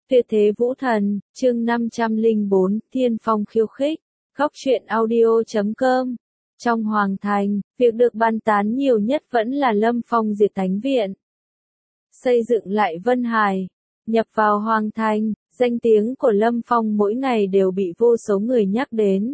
Tuyệt thế vũ thần, chương 504, Thiên Phong khiêu khích, góc truyện audio.com. Trong Hoàng Thành, việc được bàn tán nhiều nhất vẫn là Lâm Phong diệt Thánh Viện. Xây dựng lại Vân Hải, nhập vào Hoàng Thành, danh tiếng của Lâm Phong mỗi ngày đều bị vô số người nhắc đến.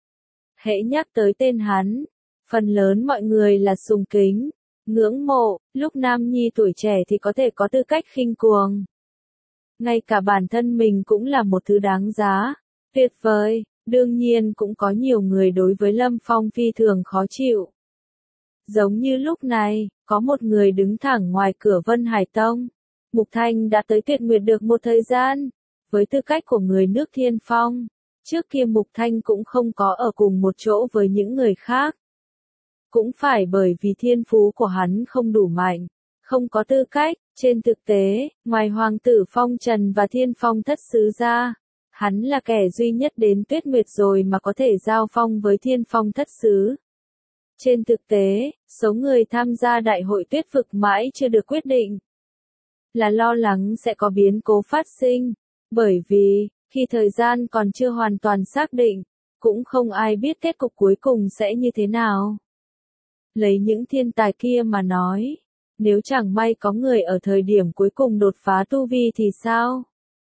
Hễ nhắc tới tên hắn, phần lớn mọi người là sùng kính, ngưỡng mộ, lúc nam nhi tuổi trẻ thì có thể có tư cách khinh cuồng. Ngay cả bản thân mình cũng là một thứ đáng giá, tuyệt vời, đương nhiên cũng có nhiều người đối với Lâm Phong phi thường khó chịu. Giống như lúc này, có một người đứng thẳng ngoài cửa Vân Hải Tông. Mục Thanh đã tới Tuyệt Nguyệt được một thời gian, với tư cách của người nước Thiên Phong. Trước kia Mục Thanh cũng không có ở cùng một chỗ với những người khác. Cũng phải bởi vì thiên phú của hắn không đủ mạnh, không có tư cách. Trên thực tế, ngoài Hoàng tử Phong Trần và Thiên Phong Thất Sứ ra, hắn là kẻ duy nhất đến Tuyết Nguyệt rồi mà có thể giao phong với Thiên Phong Thất Sứ. Trên thực tế, số người tham gia đại hội tuyết vực mãi chưa được quyết định. Là lo lắng sẽ có biến cố phát sinh, bởi vì, khi thời gian còn chưa hoàn toàn xác định, cũng không ai biết kết cục cuối cùng sẽ như thế nào. Lấy những thiên tài kia mà nói, nếu chẳng may có người ở thời điểm cuối cùng đột phá tu vi thì sao?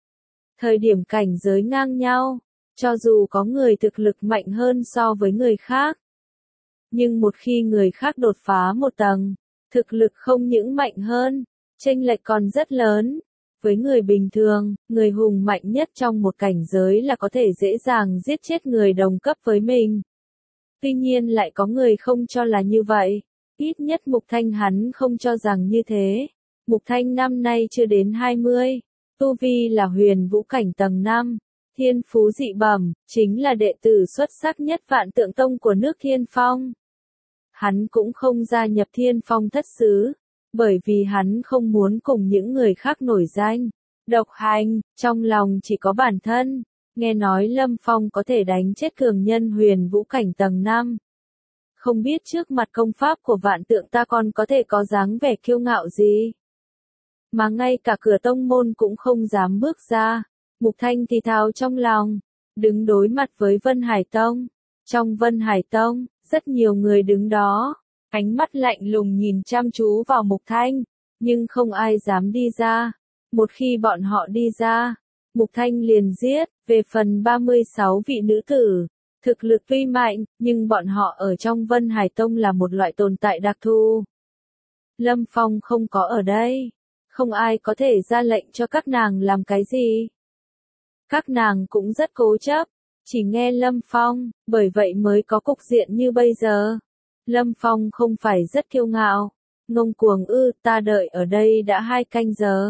Thời điểm cảnh giới ngang nhau, cho dù có người thực lực mạnh hơn so với người khác. Nhưng một khi người khác đột phá một tầng, thực lực không những mạnh hơn, chênh lệch còn rất lớn. Với người bình thường, người hùng mạnh nhất trong một cảnh giới là có thể dễ dàng giết chết người đồng cấp với mình. Tuy nhiên lại có người không cho là như vậy. Ít nhất Mục Thanh hắn không cho rằng như thế. Mục Thanh năm nay chưa đến 20, tu vi là huyền vũ cảnh tầng 5, thiên phú dị bẩm, chính là đệ tử xuất sắc nhất Vạn Tượng Tông của nước Thiên Phong. Hắn cũng không gia nhập Thiên Phong Thất Sứ, bởi vì hắn không muốn cùng những người khác nổi danh, độc hành, trong lòng chỉ có bản thân. Nghe nói Lâm Phong có thể đánh chết cường nhân huyền vũ cảnh tầng 5. Không biết trước mặt công pháp của Vạn Tượng ta còn có thể có dáng vẻ kiêu ngạo gì. Mà ngay cả cửa tông môn cũng không dám bước ra. Mục Thanh thì thào trong lòng, đứng đối mặt với Vân Hải Tông. Trong Vân Hải Tông, rất nhiều người đứng đó, ánh mắt lạnh lùng nhìn chăm chú vào Mục Thanh, nhưng không ai dám đi ra. Một khi bọn họ đi ra, Mục Thanh liền giết. Về phần 36 vị nữ tử, thực lực tuy mạnh, nhưng bọn họ ở trong Vân Hải Tông là một loại tồn tại đặc thù. Lâm Phong không có ở đây, không ai có thể ra lệnh cho các nàng làm cái gì. Các nàng cũng rất cố chấp, chỉ nghe Lâm Phong, bởi vậy mới có cục diện như bây giờ. Lâm Phong không phải rất kiêu ngạo, ngông cuồng ta đợi ở đây đã 2 canh giờ.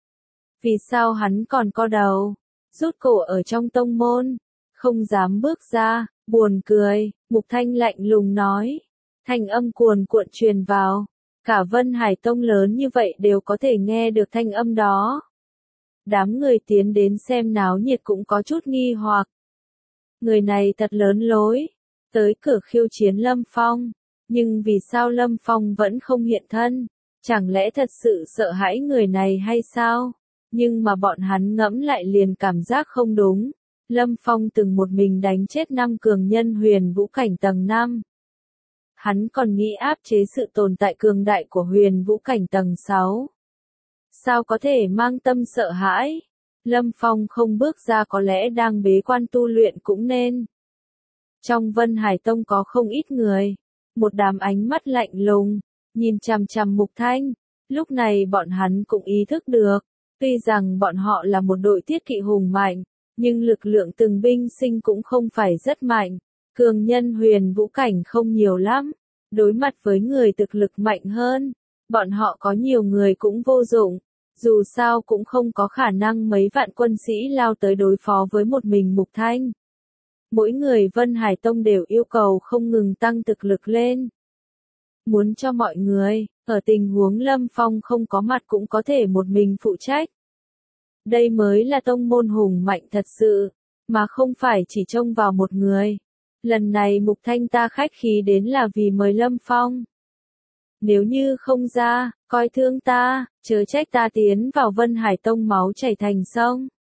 Vì sao hắn còn co đầu, rút cổ ở trong tông môn, không dám bước ra, buồn cười, Mục Thanh lạnh lùng nói. Thanh âm cuồn cuộn truyền vào, cả Vân Hải Tông lớn như vậy đều có thể nghe được thanh âm đó. Đám người tiến đến xem náo nhiệt cũng có chút nghi hoặc. Người này thật lớn lối, tới cửa khiêu chiến Lâm Phong, nhưng vì sao Lâm Phong vẫn không hiện thân? Chẳng lẽ thật sự sợ hãi người này hay sao? Nhưng mà bọn hắn ngẫm lại liền cảm giác không đúng. Lâm Phong từng một mình đánh chết 5 cường nhân huyền vũ cảnh tầng 5. Hắn còn nghĩ áp chế sự tồn tại cường đại của huyền vũ cảnh tầng 6. Sao có thể mang tâm sợ hãi? Lâm Phong không bước ra có lẽ đang bế quan tu luyện cũng nên. Trong Vân Hải Tông có không ít người. Một đám ánh mắt lạnh lùng, nhìn chằm chằm Mục Thanh. Lúc này bọn hắn cũng ý thức được. Tuy rằng bọn họ là một đội thiết kỵ hùng mạnh, nhưng lực lượng từng binh sinh cũng không phải rất mạnh. Cường nhân huyền vũ cảnh không nhiều lắm. Đối mặt với người thực lực mạnh hơn, bọn họ có nhiều người cũng vô dụng. Dù sao cũng không có khả năng mấy vạn quân sĩ lao tới đối phó với một mình Mục Thanh. Mỗi người Vân Hải Tông đều yêu cầu không ngừng tăng thực lực lên. Muốn cho mọi người, ở tình huống Lâm Phong không có mặt cũng có thể một mình phụ trách. Đây mới là tông môn hùng mạnh thật sự, mà không phải chỉ trông vào một người. Lần này Mục Thanh ta khách khí đến là vì mời Lâm Phong. Nếu như không ra, coi thương ta, chớ trách ta tiến vào Vân Hải Tông máu chảy thành sông.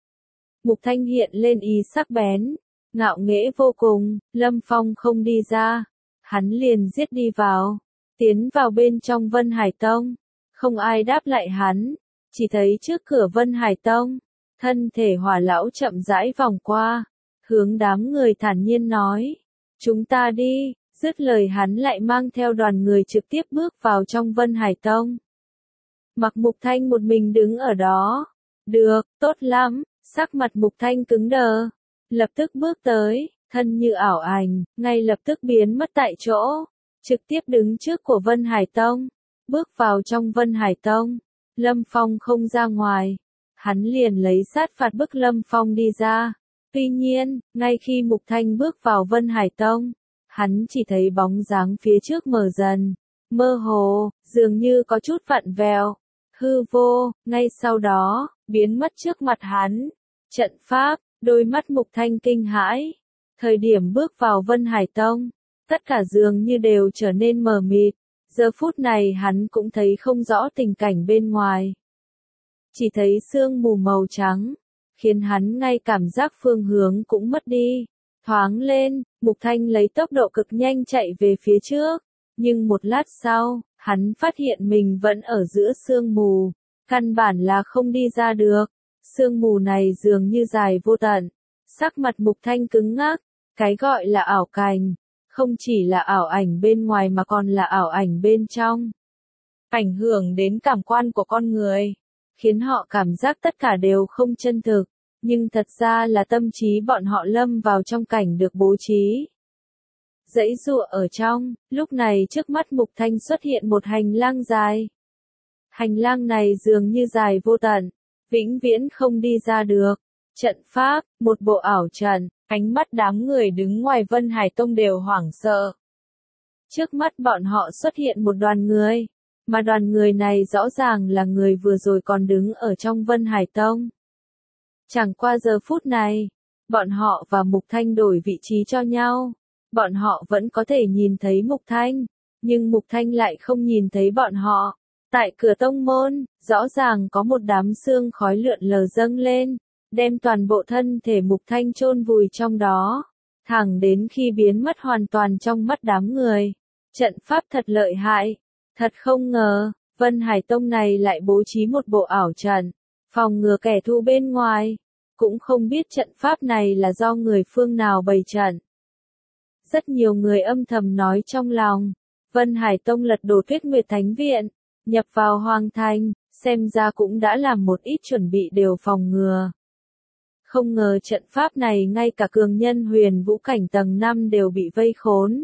Mục Thanh hiện lên ý sắc bén, ngạo nghễ vô cùng, Lâm Phong không đi ra, hắn liền giết đi vào, tiến vào bên trong Vân Hải Tông, không ai đáp lại hắn, chỉ thấy trước cửa Vân Hải Tông, thân thể Hỏa lão chậm rãi vòng qua, hướng đám người thản nhiên nói, chúng ta đi, dứt lời hắn lại mang theo đoàn người trực tiếp bước vào trong Vân Hải Tông. Mặc Mục Thanh một mình đứng ở đó, được, tốt lắm, sắc mặt Mục Thanh cứng đờ, lập tức bước tới, thân như ảo ảnh, ngay lập tức biến mất tại chỗ, trực tiếp đứng trước của Vân Hải Tông, bước vào trong Vân Hải Tông, Lâm Phong không ra ngoài, hắn liền lấy sát phạt bức Lâm Phong đi ra. Tuy nhiên, ngay khi Mục Thanh bước vào Vân Hải Tông, hắn chỉ thấy bóng dáng phía trước mờ dần, mơ hồ, dường như có chút vặn vẹo, hư vô, ngay sau đó, biến mất trước mặt hắn. Trận pháp, đôi mắt Mục Thanh kinh hãi. Thời điểm bước vào Vân Hải Tông, tất cả dường như đều trở nên mờ mịt, giờ phút này hắn cũng thấy không rõ tình cảnh bên ngoài. Chỉ thấy sương mù màu trắng, khiến hắn ngay cảm giác phương hướng cũng mất đi. Thoáng lên, Mục Thanh lấy tốc độ cực nhanh chạy về phía trước, nhưng một lát sau, hắn phát hiện mình vẫn ở giữa sương mù, căn bản là không đi ra được. Sương mù này dường như dài vô tận, sắc mặt Mục Thanh cứng ngắc, cái gọi là ảo cảnh, không chỉ là ảo ảnh bên ngoài mà còn là ảo ảnh bên trong. Ảnh hưởng đến cảm quan của con người, khiến họ cảm giác tất cả đều không chân thực, nhưng thật ra là tâm trí bọn họ lâm vào trong cảnh được bố trí. Dãy dụa ở trong, lúc này trước mắt Mục Thanh xuất hiện một hành lang dài. Hành lang này dường như dài vô tận, vĩnh viễn không đi ra được. Trận pháp, một bộ ảo trận, ánh mắt đám người đứng ngoài Vân Hải Tông đều hoảng sợ. Trước mắt bọn họ xuất hiện một đoàn người, mà đoàn người này rõ ràng là người vừa rồi còn đứng ở trong Vân Hải Tông. Chẳng qua giờ phút này, bọn họ và Mục Thanh đổi vị trí cho nhau. Bọn họ vẫn có thể nhìn thấy Mục Thanh, nhưng Mục Thanh lại không nhìn thấy bọn họ. Tại cửa tông môn, rõ ràng có một đám sương khói lượn lờ dâng lên, đem toàn bộ thân thể Mục Thanh chôn vùi trong đó, thẳng đến khi biến mất hoàn toàn trong mắt đám người. Trận pháp thật lợi hại, thật không ngờ, Vân Hải Tông này lại bố trí một bộ ảo trận, phòng ngừa kẻ thù bên ngoài, cũng không biết trận pháp này là do người phương nào bày trận. Rất nhiều người âm thầm nói trong lòng, Vân Hải Tông lật đổ Tuyết Nguyệt Thánh Viện, nhập vào Hoàng Thành, xem ra cũng đã làm một ít chuẩn bị đều phòng ngừa. Không ngờ trận pháp này ngay cả cường nhân huyền vũ cảnh tầng 5 đều bị vây khốn.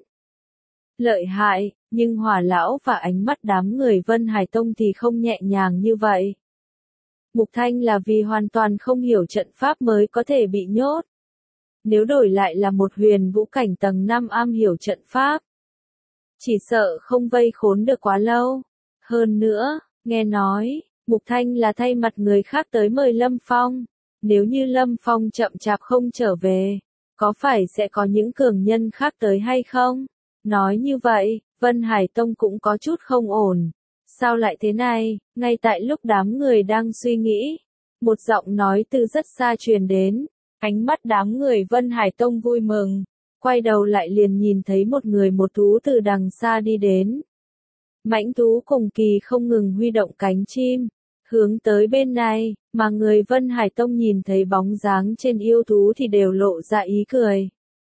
Lợi hại, nhưng Hỏa lão và ánh mắt đám người Vân Hải Tông thì không nhẹ nhàng như vậy. Mục Thanh là vì hoàn toàn không hiểu trận pháp mới có thể bị nhốt. Nếu đổi lại là một huyền vũ cảnh tầng 5 am hiểu trận pháp, chỉ sợ không vây khốn được quá lâu. Hơn nữa, nghe nói, Mục Thanh là thay mặt người khác tới mời Lâm Phong. Nếu như Lâm Phong chậm chạp không trở về, có phải sẽ có những cường nhân khác tới hay không? Nói như vậy, Vân Hải Tông cũng có chút không ổn. Sao lại thế này? Ngay tại lúc đám người đang suy nghĩ, một giọng nói từ rất xa truyền đến. Ánh mắt đám người Vân Hải Tông vui mừng, quay đầu lại liền nhìn thấy một người một thú từ đằng xa đi đến. Mãnh thú cùng kỳ không ngừng huy động cánh chim, hướng tới bên này, mà người Vân Hải Tông nhìn thấy bóng dáng trên yêu thú thì đều lộ ra ý cười.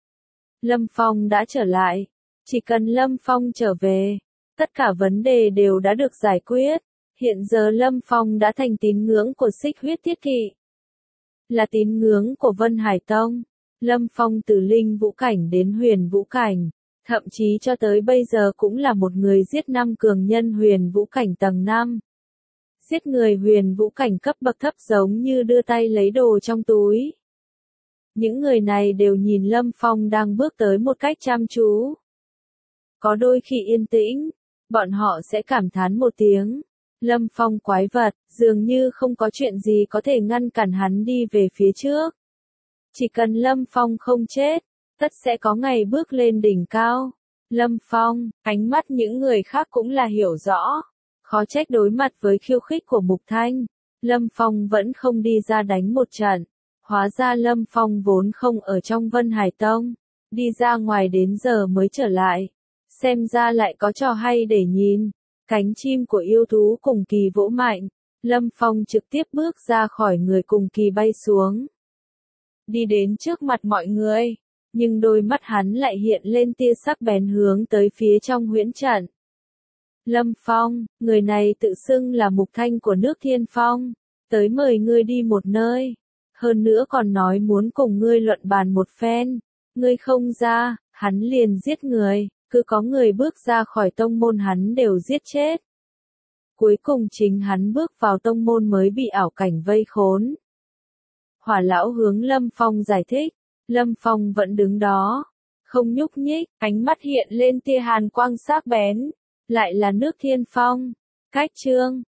Lâm Phong đã trở lại, chỉ cần Lâm Phong trở về, tất cả vấn đề đều đã được giải quyết. Hiện giờ Lâm Phong đã thành tín ngưỡng của Xích Huyết Thiết Kỵ, là tín ngưỡng của Vân Hải Tông. Lâm Phong từ linh vũ cảnh đến huyền vũ cảnh, thậm chí cho tới bây giờ cũng là một người giết 5 cường nhân huyền vũ cảnh tầng 5. Giết người huyền vũ cảnh cấp bậc thấp giống như đưa tay lấy đồ trong túi. Những người này đều nhìn Lâm Phong đang bước tới một cách chăm chú. Có đôi khi yên tĩnh, bọn họ sẽ cảm thán một tiếng. Lâm Phong quái vật, dường như không có chuyện gì có thể ngăn cản hắn đi về phía trước. Chỉ cần Lâm Phong không chết, tất sẽ có ngày bước lên đỉnh cao. Lâm Phong, ánh mắt những người khác cũng là hiểu rõ. Khó trách đối mặt với khiêu khích của Mục Thanh, Lâm Phong vẫn không đi ra đánh một trận, Hóa ra Lâm Phong vốn không ở trong Vân Hải Tông, đi ra ngoài đến giờ mới trở lại. Xem ra lại có trò hay để nhìn. Cánh chim của yêu thú cùng kỳ vỗ mạnh, Lâm Phong trực tiếp bước ra khỏi người cùng kỳ bay xuống. Đi đến trước mặt mọi người, nhưng đôi mắt hắn lại hiện lên tia sắc bén hướng tới phía trong huyễn trận. Lâm Phong, người này tự xưng là mục thanh của nước Thiên Phong, tới mời ngươi đi một nơi. Hơn nữa còn nói muốn cùng ngươi luận bàn một phen. Ngươi không ra, hắn liền giết người, cứ có người bước ra khỏi tông môn hắn đều giết chết. Cuối cùng chính hắn bước vào tông môn mới bị ảo cảnh vây khốn. Hỏa lão hướng Lâm Phong giải thích, Lâm Phong vẫn đứng đó, không nhúc nhích, ánh mắt hiện lên tia hàn quang sắc bén, lại là nước Thiên Phong. Cách chương